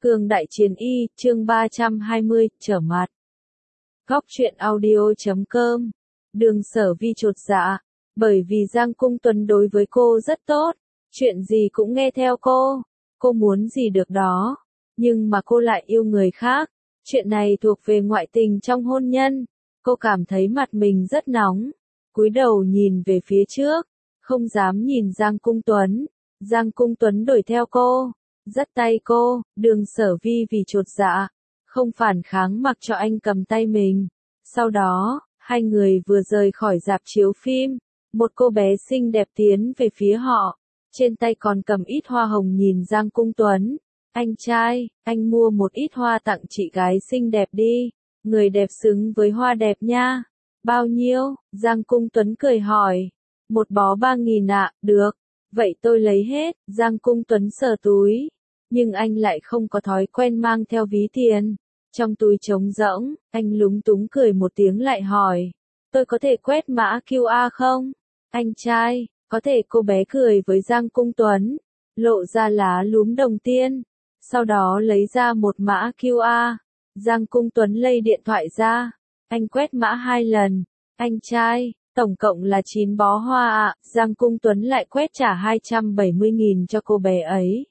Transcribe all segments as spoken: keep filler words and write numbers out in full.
Cường Đại Chiến Y, chương ba trăm hai mươi, trở mặt. Góc truyện audio chấm com. Đường Sở Vi chột dạ, bởi vì Giang Cung Tuấn đối với cô rất tốt, chuyện gì cũng nghe theo cô, cô muốn gì được đó, nhưng mà cô lại yêu người khác, chuyện này thuộc về ngoại tình trong hôn nhân, cô cảm thấy mặt mình rất nóng, cúi đầu nhìn về phía trước, không dám nhìn Giang Cung Tuấn, Giang Cung Tuấn đuổi theo cô. Dắt tay cô, Đường Sở Vi vì chột dạ, không phản kháng mặc cho anh cầm tay mình. Sau đó, hai người vừa rời khỏi rạp chiếu phim, một cô bé xinh đẹp tiến về phía họ, trên tay còn cầm ít hoa hồng nhìn Giang Cung Tuấn. Anh trai, anh mua một ít hoa tặng chị gái xinh đẹp đi, người đẹp xứng với hoa đẹp nha. Bao nhiêu? Giang Cung Tuấn cười hỏi. Một bó ba nghìn ạ, được. Vậy tôi lấy hết, Giang Cung Tuấn sờ túi, nhưng anh lại không có thói quen mang theo ví tiền. Trong túi trống rỗng, anh lúng túng cười một tiếng lại hỏi, tôi có thể quét mã quy rờ không? Anh trai, có thể, cô bé cười với Giang Cung Tuấn, lộ ra lá lúm đồng tiền, sau đó lấy ra một mã quy rờ. Giang Cung Tuấn lấy điện thoại ra, anh quét mã hai lần, anh trai, tổng cộng là chín bó hoa ạ, Giang Cung Tuấn lại quét trả hai trăm bảy mươi nghìn cho cô bé ấy.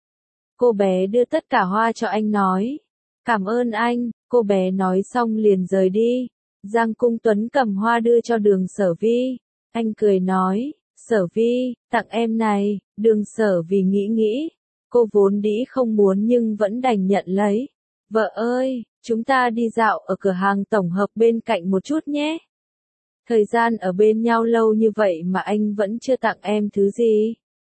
Cô bé đưa tất cả hoa cho anh nói, cảm ơn anh, cô bé nói xong liền rời đi. Giang Cung Tuấn cầm hoa đưa cho Đường Sở Vi, anh cười nói, Sở Vi, tặng em này. Đường Sở Vi nghĩ nghĩ, cô vốn dĩ không muốn nhưng vẫn đành nhận lấy. Vợ ơi, chúng ta đi dạo ở cửa hàng tổng hợp bên cạnh một chút nhé. Thời gian ở bên nhau lâu như vậy mà anh vẫn chưa tặng em thứ gì.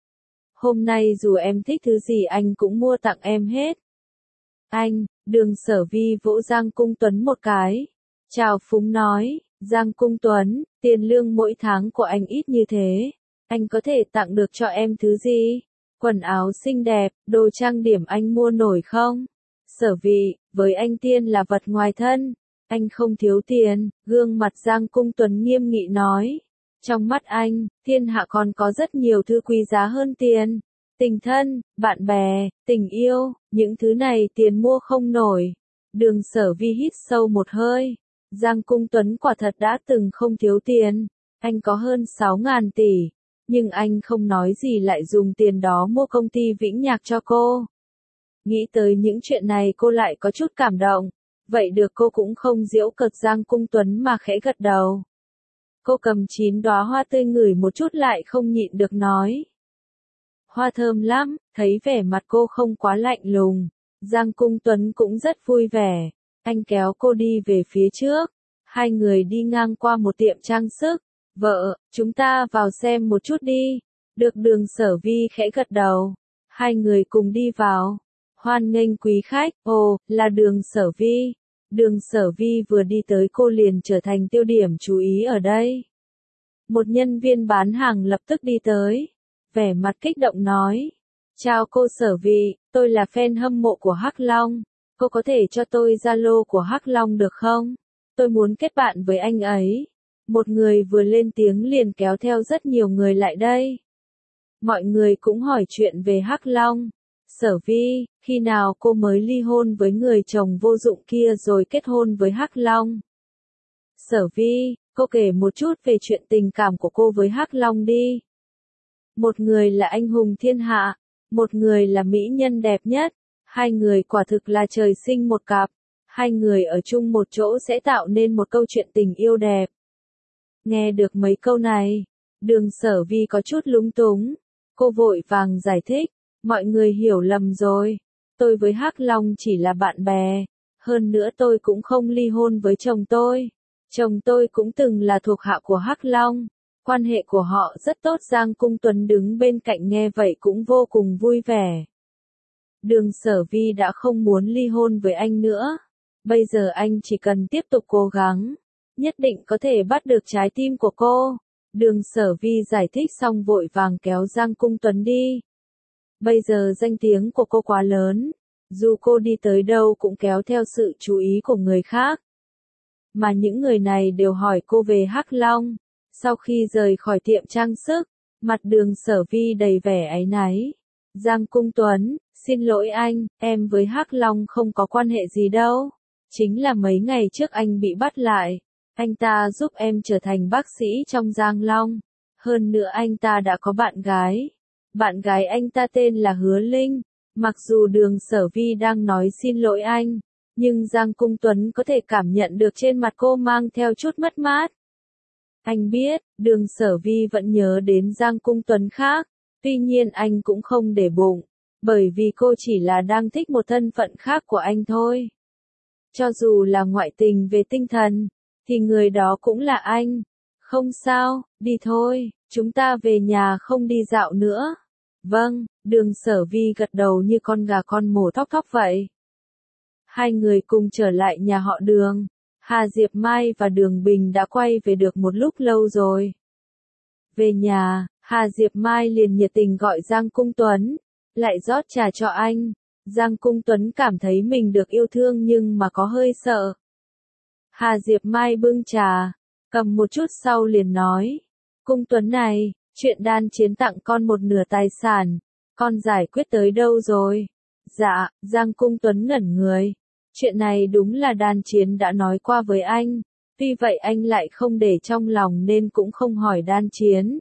Hôm nay dù em thích thứ gì anh cũng mua tặng em hết. Anh, Đường Sở Vi vỗ Giang Cung Tuấn một cái. Chào phúng nói, Giang Cung Tuấn, tiền lương mỗi tháng của anh ít như thế. Anh có thể tặng được cho em thứ gì? Quần áo xinh đẹp, đồ trang điểm anh mua nổi không? Sở Vi, với anh tiền là vật ngoài thân. Anh không thiếu tiền, gương mặt Giang Cung Tuấn nghiêm nghị nói. Trong mắt anh, thiên hạ còn có rất nhiều thứ quý giá hơn tiền. Tình thân, bạn bè, tình yêu, những thứ này tiền mua không nổi. Đường Sở Vi hít sâu một hơi. Giang Cung Tuấn quả thật đã từng không thiếu tiền. Anh có hơn sáu ngàn tỷ. Nhưng anh không nói gì lại dùng tiền đó mua công ty Vĩnh Nhạc cho cô. Nghĩ tới những chuyện này cô lại có chút cảm động. Vậy được, cô cũng không giễu cợt Giang Cung Tuấn mà khẽ gật đầu. Cô cầm chín đóa hoa tươi ngửi một chút lại không nhịn được nói. Hoa thơm lắm, thấy vẻ mặt cô không quá lạnh lùng. Giang Cung Tuấn cũng rất vui vẻ. Anh kéo cô đi về phía trước. Hai người đi ngang qua một tiệm trang sức. Vợ, chúng ta vào xem một chút đi. Được, Đường Sở Vi khẽ gật đầu. Hai người cùng đi vào. Hoan nghênh quý khách, ồ, là Đường Sở Vi. Đường Sở Vi vừa đi tới cô liền trở thành tiêu điểm chú ý ở đây. Một nhân viên bán hàng lập tức đi tới, vẻ mặt kích động nói, chào cô Sở Vi, tôi là fan hâm mộ của Hắc Long, cô có thể cho tôi Zalo của Hắc Long được không? Tôi muốn kết bạn với anh ấy. Một người vừa lên tiếng liền kéo theo rất nhiều người lại đây. Mọi người cũng hỏi chuyện về Hắc Long. Sở Vi, khi nào cô mới ly hôn với người chồng vô dụng kia rồi kết hôn với Hắc Long? Sở Vi, cô kể một chút về chuyện tình cảm của cô với Hắc Long đi. Một người là anh hùng thiên hạ, một người là mỹ nhân đẹp nhất, hai người quả thực là trời sinh một cặp, hai người ở chung một chỗ sẽ tạo nên một câu chuyện tình yêu đẹp. Nghe được mấy câu này, Đường Sở Vi có chút lúng túng, cô vội vàng giải thích. Mọi người hiểu lầm rồi, tôi với Hắc Long chỉ là bạn bè, hơn nữa tôi cũng không ly hôn với chồng tôi. Chồng tôi cũng từng là thuộc hạ của Hắc Long, quan hệ của họ rất tốt. Giang Cung Tuấn đứng bên cạnh nghe vậy cũng vô cùng vui vẻ. Đường Sở Vi đã không muốn ly hôn với anh nữa, bây giờ anh chỉ cần tiếp tục cố gắng, nhất định có thể bắt được trái tim của cô. Đường Sở Vi giải thích xong vội vàng kéo Giang Cung Tuấn đi. Bây giờ danh tiếng của cô quá lớn, dù cô đi tới đâu cũng kéo theo sự chú ý của người khác. Mà những người này đều hỏi cô về Hắc Long. Sau khi rời khỏi tiệm trang sức, mặt Đường Sở Vi đầy vẻ áy náy. Giang Cung Tuấn, Xin lỗi anh, em với Hắc Long không có quan hệ gì đâu. Chính là mấy ngày trước anh bị bắt lại. Anh ta giúp em trở thành bác sĩ trong Giang Long. Hơn nữa anh ta đã có bạn gái. Bạn gái anh ta tên là Hứa Linh. Mặc dù Đường Sở Vi đang nói xin lỗi anh, nhưng Giang Cung Tuấn có thể cảm nhận được trên mặt cô mang theo chút mất mát. Anh biết, Đường Sở Vi vẫn nhớ đến Giang Cung Tuấn khác, tuy nhiên anh cũng không để bụng, bởi vì cô chỉ là đang thích một thân phận khác của anh thôi. Cho dù là ngoại tình về tinh thần, thì người đó cũng là anh. Không sao, đi thôi, chúng ta về nhà không đi dạo nữa. Vâng, Đường Sở Vi gật đầu như con gà con mổ thóc thóc vậy. Hai người cùng trở lại nhà họ Đường. Hà Diệp Mai và Đường Bình đã quay về được một lúc lâu rồi. Về nhà, Hà Diệp Mai liền nhiệt tình gọi Giang Cung Tuấn, lại rót trà cho anh. Giang Cung Tuấn cảm thấy mình được yêu thương nhưng mà có hơi sợ. Hà Diệp Mai bưng trà, cầm một chút sau liền nói. Cung Tuấn này, chuyện đan chiến tặng con một nửa tài sản, con giải quyết tới đâu rồi? Dạ, Giang Cung Tuấn ngẩn người. Chuyện này đúng là đan chiến đã nói qua với anh, tuy vậy anh lại không để trong lòng nên cũng không hỏi đan chiến.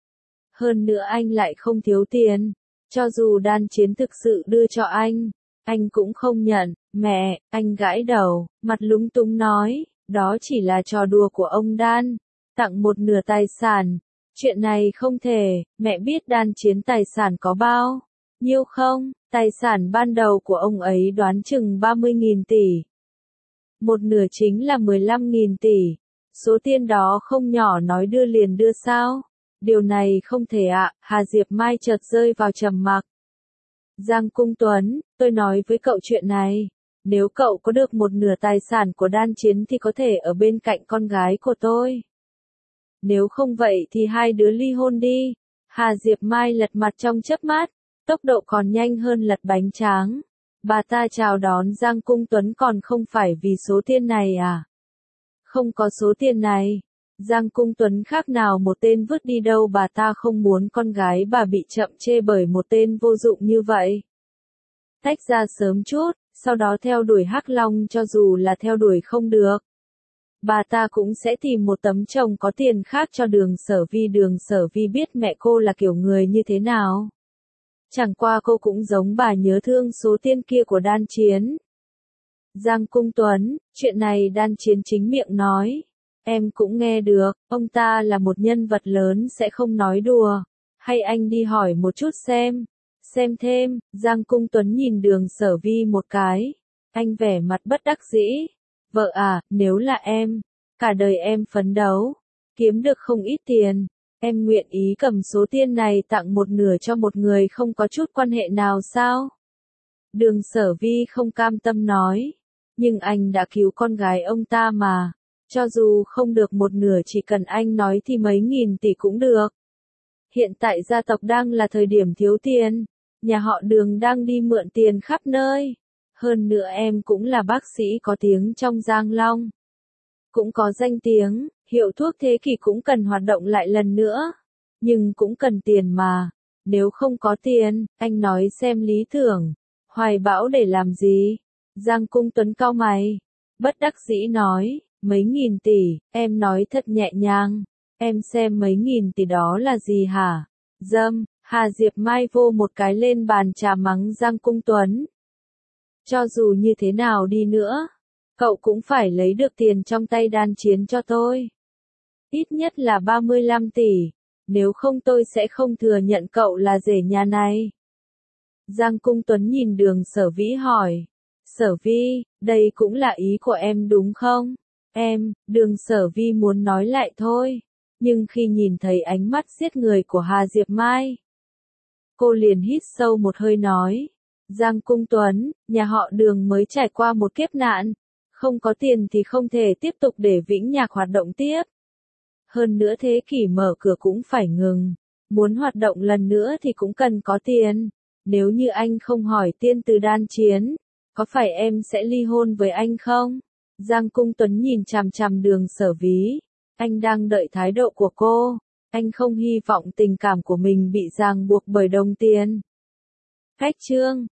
Hơn nữa anh lại không thiếu tiền, cho dù đan chiến thực sự đưa cho anh, anh cũng không nhận. Mẹ, anh gãi đầu, mặt lúng túng nói, đó chỉ là trò đùa của ông đan, tặng một nửa tài sản, chuyện này không thể. Mẹ biết đan chiến tài sản có bao nhiêu không? Tài sản ban đầu của ông ấy đoán chừng ba mươi nghìn tỷ. Một nửa chính là mười lăm nghìn tỷ. Số tiền đó không nhỏ, nói đưa liền đưa sao? Điều này không thể ạ. Hà Diệp Mai chợt rơi vào trầm mặc. Giang Cung Tuấn, tôi nói với cậu chuyện này. Nếu cậu có được một nửa tài sản của đan chiến thì có thể ở bên cạnh con gái của tôi. Nếu không vậy thì hai đứa ly hôn đi. Hà Diệp Mai lật mặt trong chớp mắt. Tốc độ còn nhanh hơn lật bánh tráng. Bà ta chào đón Giang Cung Tuấn còn không phải vì số tiền này à? Không có số tiền này, Giang Cung Tuấn khác nào một tên vứt đi đâu, bà ta không muốn con gái bà bị chậm chê bởi một tên vô dụng như vậy. Tách ra sớm chút, sau đó theo đuổi Hắc Long, cho dù là theo đuổi không được. Bà ta cũng sẽ tìm một tấm chồng có tiền khác cho Đường Sở Vi. Đường Sở Vi biết mẹ cô là kiểu người như thế nào. Chẳng qua cô cũng giống bà, nhớ thương số tiền kia của đan chiến. Giang Cung Tuấn, chuyện này đan chiến chính miệng nói. Em cũng nghe được, ông ta là một nhân vật lớn sẽ không nói đùa. Hay anh đi hỏi một chút xem. Xem thêm, Giang Cung Tuấn nhìn Đường Sở Vi một cái. Anh vẻ mặt bất đắc dĩ. Vợ à, nếu là em, cả đời em phấn đấu, kiếm được không ít tiền. Em nguyện ý cầm số tiền này tặng một nửa cho một người không có chút quan hệ nào sao? Đường Sở Vi không cam tâm nói. Nhưng anh đã cứu con gái ông ta mà. Cho dù không được một nửa, chỉ cần anh nói thì mấy nghìn tỷ cũng được. Hiện tại gia tộc đang là thời điểm thiếu tiền. Nhà họ Đường đang đi mượn tiền khắp nơi. Hơn nữa em cũng là bác sĩ có tiếng trong Giang Long. Cũng có danh tiếng, hiệu thuốc thế kỷ cũng cần hoạt động lại lần nữa. Nhưng cũng cần tiền mà. Nếu không có tiền, anh nói xem lý tưởng, hoài bão để làm gì? Giang Cung Tuấn cau mày. Bất đắc dĩ nói, mấy nghìn tỷ, em nói thật nhẹ nhàng. Em xem mấy nghìn tỷ đó là gì hả? Dâm, Hà Diệp Mai vô một cái lên bàn trà mắng Giang Cung Tuấn. Cho dù như thế nào đi nữa, cậu cũng phải lấy được tiền trong tay đan chiến cho tôi. Ít nhất là ba mươi lăm tỷ, nếu không tôi sẽ không thừa nhận cậu là rể nhà này. Giang Cung Tuấn nhìn Đường Sở Vĩ hỏi. Sở Vi, đây cũng là ý của em đúng không? Em, Đường Sở Vi muốn nói lại thôi. Nhưng khi nhìn thấy ánh mắt giết người của Hà Diệp Mai, cô liền hít sâu một hơi nói. Giang Cung Tuấn, nhà họ Đường mới trải qua một kiếp nạn. Không có tiền thì không thể tiếp tục để Vĩnh Nhạc hoạt động tiếp. Hơn nữa thế kỷ mở cửa cũng phải ngừng. Muốn hoạt động lần nữa thì cũng cần có tiền. Nếu như anh không hỏi tiền từ đan chiến, có phải em sẽ ly hôn với anh không? Giang Cung Tuấn nhìn chằm chằm Đường Sở Ví. Anh đang đợi thái độ của cô. Anh không hy vọng tình cảm của mình bị ràng buộc bởi đồng tiền. Cách chương